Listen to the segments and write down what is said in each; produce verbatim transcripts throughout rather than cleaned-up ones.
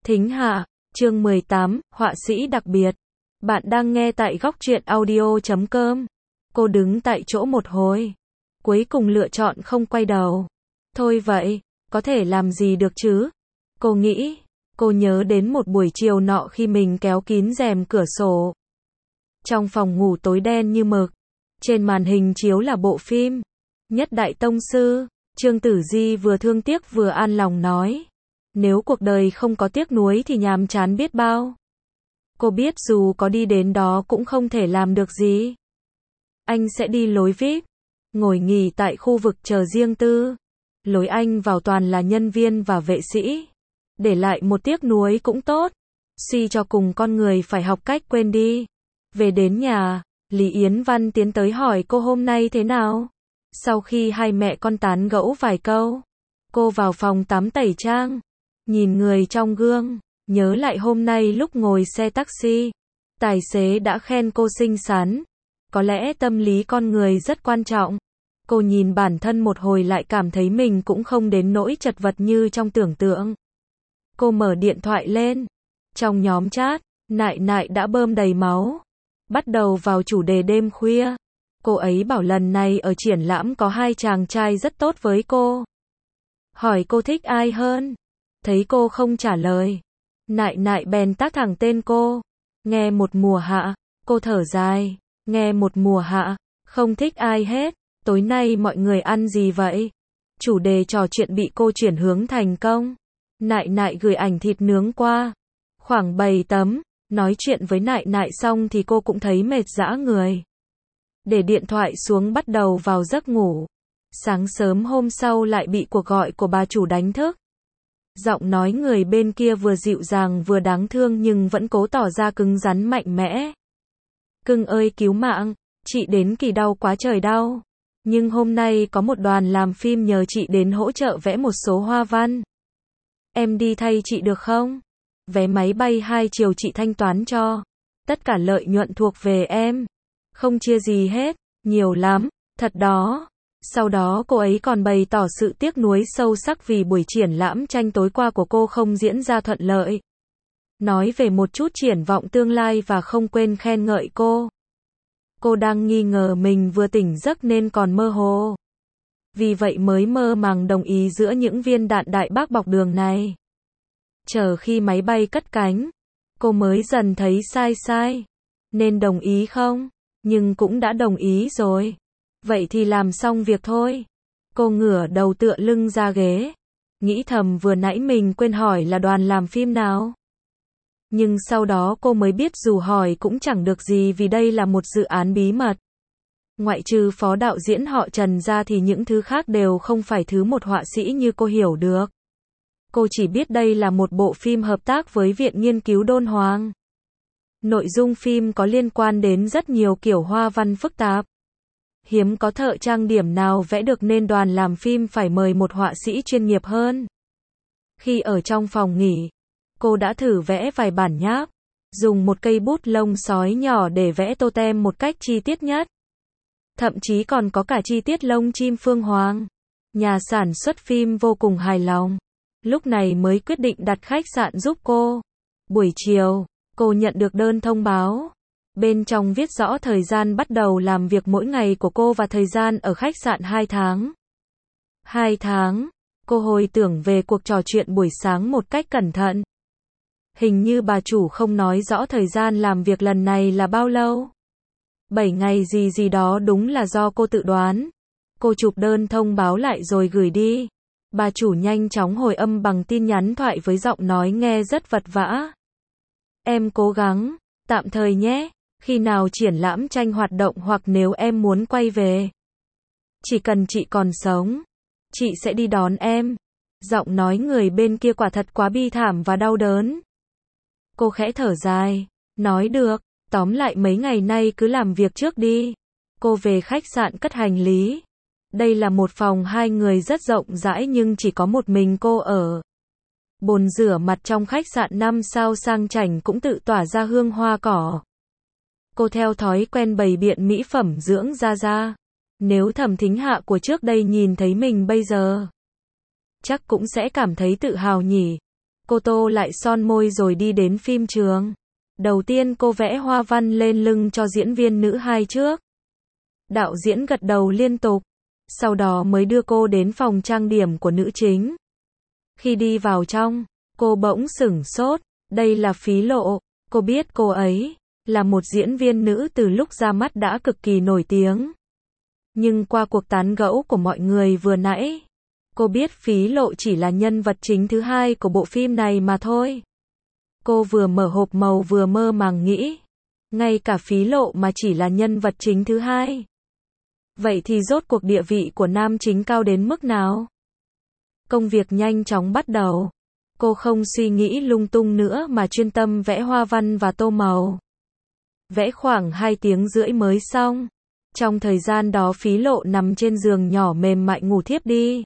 Thính hạ, chương mười tám, họa sĩ đặc biệt. Bạn đang nghe tại góc truyện audio chấm com. Cô đứng tại chỗ một hồi. Cuối cùng lựa chọn không quay đầu. Thôi vậy, có thể làm gì được chứ? Cô nghĩ, cô nhớ đến một buổi chiều nọ khi mình kéo kín rèm cửa sổ. Trong phòng ngủ tối đen như mực. Trên màn hình chiếu là bộ phim Nhất Đại Tông Sư. Trương Tử Di vừa thương tiếc vừa an lòng nói. Nếu cuộc đời không có tiếc nuối thì nhàm chán biết bao. Cô biết dù có đi đến đó cũng không thể làm được gì. Anh sẽ đi lối vi ai pi, ngồi nghỉ tại khu vực chờ riêng tư. Lối anh vào toàn là nhân viên và vệ sĩ. Để lại một tiếc nuối cũng tốt. Suy cho cùng con người phải học cách quên đi. Về đến nhà, Lý Yến Văn tiến tới hỏi cô hôm nay thế nào. Sau khi hai mẹ con tán gẫu vài câu, cô vào phòng tắm tẩy trang. Nhìn người trong gương, nhớ lại hôm nay lúc ngồi xe taxi, tài xế đã khen cô xinh xắn. Có lẽ tâm lý con người rất quan trọng. Cô nhìn bản thân một hồi lại cảm thấy mình cũng không đến nỗi chật vật như trong tưởng tượng. Cô mở điện thoại lên. Trong nhóm chat, Nại Nại đã bơm đầy máu. Bắt đầu vào chủ đề đêm khuya. Cô ấy bảo lần này ở triển lãm có hai chàng trai rất tốt với cô. Hỏi cô thích ai hơn. Thấy cô không trả lời, Nại Nại bèn tác thẳng tên cô. Nghe một mùa hạ, cô thở dài. Nghe một mùa hạ, không thích ai hết. Tối nay mọi người ăn gì vậy? Chủ đề trò chuyện bị cô chuyển hướng thành công. Nại Nại gửi ảnh thịt nướng qua. Khoảng bảy tấm. Nói chuyện với Nại Nại xong thì cô cũng thấy mệt rã người. Để điện thoại xuống bắt đầu vào giấc ngủ. Sáng sớm hôm sau lại bị cuộc gọi của bà chủ đánh thức. Giọng nói người bên kia vừa dịu dàng vừa đáng thương nhưng vẫn cố tỏ ra cứng rắn mạnh mẽ. Cưng ơi cứu mạng, chị đến kỳ đau quá trời đau. Nhưng hôm nay có một đoàn làm phim nhờ chị đến hỗ trợ vẽ một số hoa văn. Em đi thay chị được không? Vé máy bay hai chiều chị thanh toán cho. Tất cả lợi nhuận thuộc về em. Không chia gì hết, nhiều lắm, thật đó. Sau đó cô ấy còn bày tỏ sự tiếc nuối sâu sắc vì buổi triển lãm tranh tối qua của cô không diễn ra thuận lợi. Nói về một chút triển vọng tương lai và không quên khen ngợi cô. Cô đang nghi ngờ mình vừa tỉnh giấc nên còn mơ hồ. Vì vậy mới mơ màng đồng ý giữa những viên đạn đại bác bọc đường này. Chờ khi máy bay cất cánh, cô mới dần thấy sai sai. Nên đồng ý không? Nhưng cũng đã đồng ý rồi. Vậy thì làm xong việc thôi. Cô ngửa đầu tựa lưng ra ghế. Nghĩ thầm vừa nãy mình quên hỏi là đoàn làm phim nào. Nhưng sau đó cô mới biết dù hỏi cũng chẳng được gì vì đây là một dự án bí mật. Ngoại trừ phó đạo diễn họ Trần ra thì những thứ khác đều không phải thứ một họa sĩ như cô hiểu được. Cô chỉ biết đây là một bộ phim hợp tác với Viện Nghiên cứu Đôn Hoàng. Nội dung phim có liên quan đến rất nhiều kiểu hoa văn phức tạp. Hiếm có thợ trang điểm nào vẽ được nên đoàn làm phim phải mời một họa sĩ chuyên nghiệp hơn. Khi ở trong phòng nghỉ, cô đã thử vẽ vài bản nháp, dùng một cây bút lông sói nhỏ để vẽ totem một cách chi tiết nhất. Thậm chí còn có cả chi tiết lông chim phương hoàng. Nhà sản xuất phim vô cùng hài lòng. Lúc này mới quyết định đặt khách sạn giúp cô. Buổi chiều, cô nhận được đơn thông báo. Bên trong viết rõ thời gian bắt đầu làm việc mỗi ngày của cô và thời gian ở khách sạn hai tháng. hai tháng, cô hồi tưởng về cuộc trò chuyện buổi sáng một cách cẩn thận. Hình như bà chủ không nói rõ thời gian làm việc lần này là bao lâu. bảy ngày gì gì đó đúng là do cô tự đoán. Cô chụp đơn thông báo lại rồi gửi đi. Bà chủ nhanh chóng hồi âm bằng tin nhắn thoại với giọng nói nghe rất vật vã. Em cố gắng, tạm thời nhé. Khi nào triển lãm tranh hoạt động hoặc nếu em muốn quay về. Chỉ cần chị còn sống, chị sẽ đi đón em. Giọng nói người bên kia quả thật quá bi thảm và đau đớn. Cô khẽ thở dài, nói được, tóm lại mấy ngày nay cứ làm việc trước đi. Cô về khách sạn cất hành lý. Đây là một phòng hai người rất rộng rãi nhưng chỉ có một mình cô ở. Bồn rửa mặt trong khách sạn năm sao sang chảnh cũng tự tỏa ra hương hoa cỏ. Cô theo thói quen bày biện mỹ phẩm dưỡng da da. Nếu Thẩm Thính Hạ của trước đây nhìn thấy mình bây giờ, chắc cũng sẽ cảm thấy tự hào nhỉ. Cô tô lại son môi rồi đi đến phim trường. Đầu tiên cô vẽ hoa văn lên lưng cho diễn viên nữ hai trước. Đạo diễn gật đầu liên tục. Sau đó mới đưa cô đến phòng trang điểm của nữ chính. Khi đi vào trong, cô bỗng sửng sốt. Đây là Phí Lộ. Cô biết cô ấy là một diễn viên nữ từ lúc ra mắt đã cực kỳ nổi tiếng. Nhưng qua cuộc tán gẫu của mọi người vừa nãy, cô biết Phí Lộ chỉ là nhân vật chính thứ hai của bộ phim này mà thôi. Cô vừa mở hộp màu vừa mơ màng nghĩ, ngay cả Phí Lộ mà chỉ là nhân vật chính thứ hai. Vậy thì rốt cuộc địa vị của nam chính cao đến mức nào? Công việc nhanh chóng bắt đầu. Cô không suy nghĩ lung tung nữa mà chuyên tâm vẽ hoa văn và tô màu. Vẽ khoảng hai tiếng rưỡi mới xong. Trong thời gian đó Phí Lộ nằm trên giường nhỏ mềm mại ngủ thiếp đi.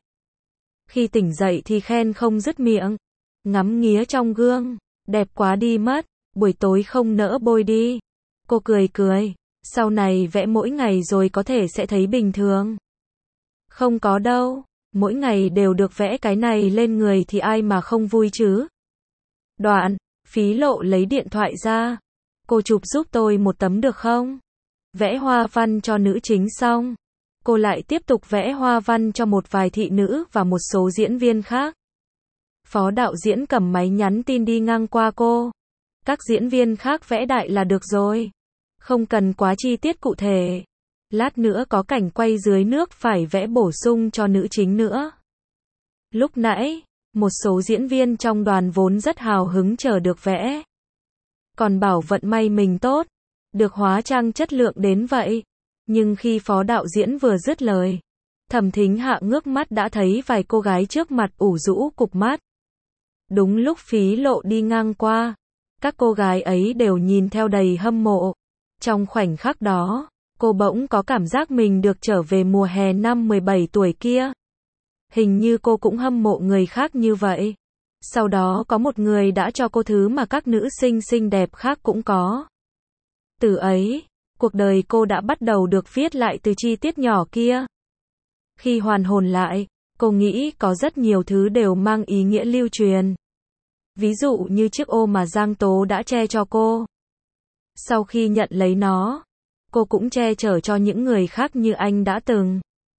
Khi tỉnh dậy thì khen không dứt miệng. Ngắm nghía trong gương, đẹp quá đi mất, buổi tối không nỡ bôi đi. Cô cười cười, sau này vẽ mỗi ngày rồi có thể sẽ thấy bình thường. Không có đâu, mỗi ngày đều được vẽ cái này lên người thì ai mà không vui chứ. Đoạn, Phí Lộ lấy điện thoại ra. Cô chụp giúp tôi một tấm được không? Vẽ hoa văn cho nữ chính xong, cô lại tiếp tục vẽ hoa văn cho một vài thị nữ và một số diễn viên khác. Phó đạo diễn cầm máy nhắn tin đi ngang qua cô. Các diễn viên khác vẽ đại là được rồi. Không cần quá chi tiết cụ thể. Lát nữa có cảnh quay dưới nước phải vẽ bổ sung cho nữ chính nữa. Lúc nãy, một số diễn viên trong đoàn vốn rất hào hứng chờ được vẽ. Còn bảo vận may mình tốt, được hóa trang chất lượng đến vậy. Nhưng khi phó đạo diễn vừa dứt lời, Thẩm Thính Hạ ngước mắt đã thấy vài cô gái trước mặt ủ rũ cụp mắt. Đúng lúc Phí Lộ đi ngang qua, các cô gái ấy đều nhìn theo đầy hâm mộ. Trong khoảnh khắc đó, cô bỗng có cảm giác mình được trở về mùa hè năm mười bảy tuổi kia. Hình như cô cũng hâm mộ người khác như vậy. Sau đó có một người đã cho cô thứ mà các nữ sinh xinh đẹp khác cũng có. Từ ấy, cuộc đời cô đã bắt đầu được viết lại từ chi tiết nhỏ kia. Khi hoàn hồn lại, cô nghĩ có rất nhiều thứ đều mang ý nghĩa lưu truyền. Ví dụ như chiếc ô mà Giang Tố đã che cho cô. Sau khi nhận lấy nó, cô cũng che chở cho những người khác như anh đã từng.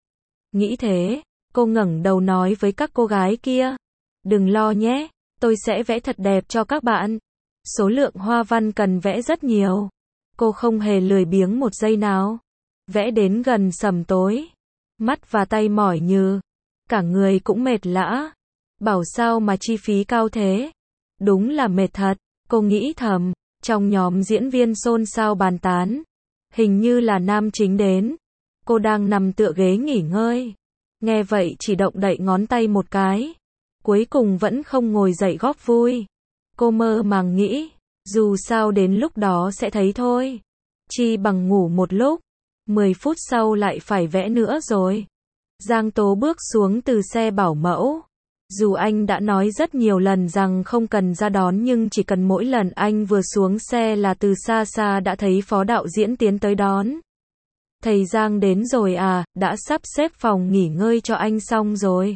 Nghĩ thế, cô ngẩng đầu nói với các cô gái kia. Đừng lo nhé, tôi sẽ vẽ thật đẹp cho các bạn. Số lượng hoa văn cần vẽ rất nhiều. Cô không hề lười biếng một giây nào. Vẽ đến gần sầm tối. Mắt và tay mỏi nhừ. Cả người cũng mệt lã. Bảo sao mà chi phí cao thế. Đúng là mệt thật, cô nghĩ thầm. Trong nhóm diễn viên xôn xao bàn tán. Hình như là nam chính đến. Cô đang nằm tựa ghế nghỉ ngơi. Nghe vậy chỉ động đậy ngón tay một cái. Cuối cùng vẫn không ngồi dậy góp vui. Cô mơ màng nghĩ. Dù sao đến lúc đó sẽ thấy thôi. Chi bằng ngủ một lúc. mười phút sau lại phải vẽ nữa rồi. Giang Tố bước xuống từ xe bảo mẫu. Dù anh đã nói rất nhiều lần rằng không cần ra đón nhưng chỉ cần mỗi lần anh vừa xuống xe là từ xa xa đã thấy phó đạo diễn tiến tới đón. Thầy Giang đến rồi à, đã sắp xếp phòng nghỉ ngơi cho anh xong rồi.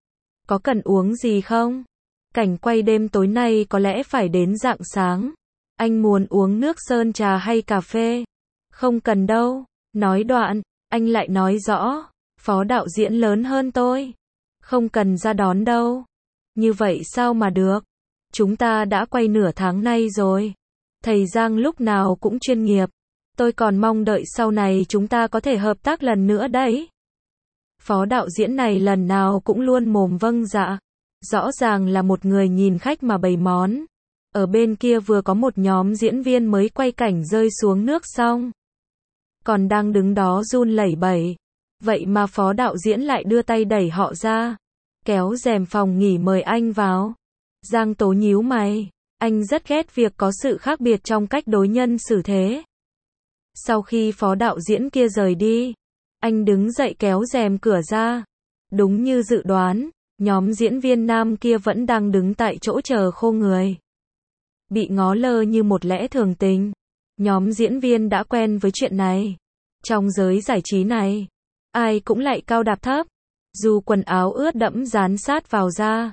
Có cần uống gì không? Cảnh quay đêm tối nay có lẽ phải đến rạng sáng. Anh muốn uống nước sơn trà hay cà phê? Không cần đâu. Nói đoạn, anh lại nói rõ. Phó đạo diễn lớn hơn tôi. Không cần ra đón đâu. Như vậy sao mà được? Chúng ta đã quay nửa tháng nay rồi. Thầy Giang lúc nào cũng chuyên nghiệp. Tôi còn mong đợi sau này chúng ta có thể hợp tác lần nữa đấy. Phó đạo diễn này lần nào cũng luôn mồm vâng dạ. Rõ ràng là một người nhìn khách mà bày món. Ở bên kia vừa có một nhóm diễn viên mới quay cảnh rơi xuống nước xong. Còn đang đứng đó run lẩy bẩy. Vậy mà phó đạo diễn lại đưa tay đẩy họ ra. Kéo rèm phòng nghỉ mời anh vào. Giang Tố nhíu mày. Anh rất ghét việc có sự khác biệt trong cách đối nhân xử thế. Sau khi phó đạo diễn kia rời đi, anh đứng dậy kéo rèm cửa ra. Đúng như dự đoán, nhóm diễn viên nam kia vẫn đang đứng tại chỗ chờ khô người. Bị ngó lơ như một lẽ thường tình. Nhóm diễn viên đã quen với chuyện này. Trong giới giải trí này, ai cũng lại cao đạp thấp. Dù quần áo ướt đẫm dán sát vào da,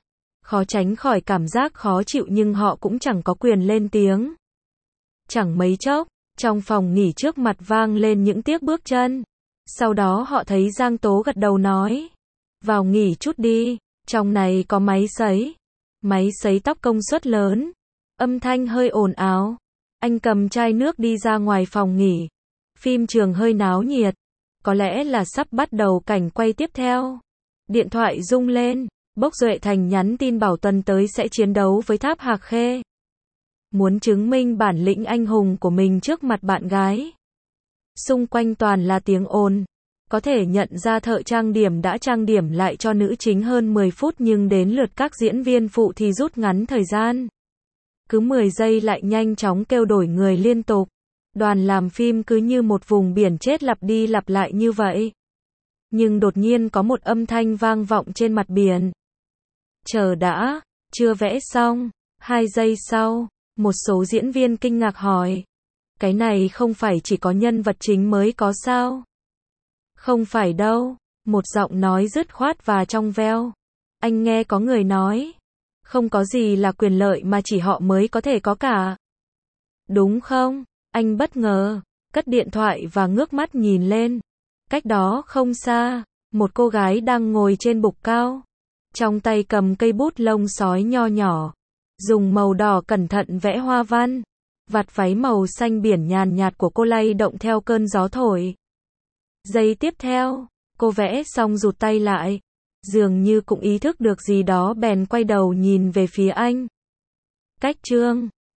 Khó tránh khỏi cảm giác khó chịu nhưng họ cũng chẳng có quyền lên tiếng. Chẳng mấy chốc, trong phòng nghỉ trước mặt vang lên những tiếng bước chân. Sau đó họ thấy Giang Tố gật đầu nói. Vào nghỉ chút đi, trong này có máy sấy. Máy sấy tóc công suất lớn. Âm thanh hơi ồn ào. Anh cầm chai nước đi ra ngoài phòng nghỉ. Phim trường hơi náo nhiệt. Có lẽ là sắp bắt đầu cảnh quay tiếp theo. Điện thoại rung lên. Bốc Duệ Thành nhắn tin bảo tuần tới sẽ chiến đấu với Tháp Hạc Khê. Muốn chứng minh bản lĩnh anh hùng của mình trước mặt bạn gái. Xung quanh toàn là tiếng ồn. Có thể nhận ra thợ trang điểm đã trang điểm lại cho nữ chính hơn mười phút nhưng đến lượt các diễn viên phụ thì rút ngắn thời gian. Cứ mười giây lại nhanh chóng kêu đổi người liên tục. Đoàn làm phim cứ như một vùng biển chết lặp đi lặp lại như vậy. Nhưng đột nhiên có một âm thanh vang vọng trên mặt biển. Chờ đã, chưa vẽ xong. Hai giây sau, một số diễn viên kinh ngạc hỏi. Cái này không phải chỉ có nhân vật chính mới có sao? Không phải đâu, một giọng nói dứt khoát và trong veo. Anh nghe có người nói. Không có gì là quyền lợi mà chỉ họ mới có thể có cả. Đúng không? Anh bất ngờ, cất điện thoại và ngước mắt nhìn lên. Cách đó không xa, một cô gái đang ngồi trên bục cao. Trong tay cầm cây bút lông sói nho nhỏ. Dùng màu đỏ cẩn thận vẽ hoa văn. Vạt váy màu xanh biển nhàn nhạt của cô lay động theo cơn gió thổi. Giây tiếp theo, cô vẽ xong rụt tay lại. Dường như cũng ý thức được gì đó bèn quay đầu nhìn về phía anh. Cách chương